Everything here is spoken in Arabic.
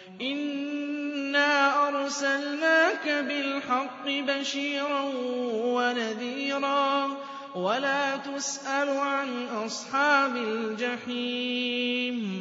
إِنَّا أَرْسَلْنَاكَ بِالْحَقِّ بَشِيرًا وَنَذِيرًا ۖ وَلَا تُسْأَلُ عَنْ أَصْحَابِ الْجَحِيمِ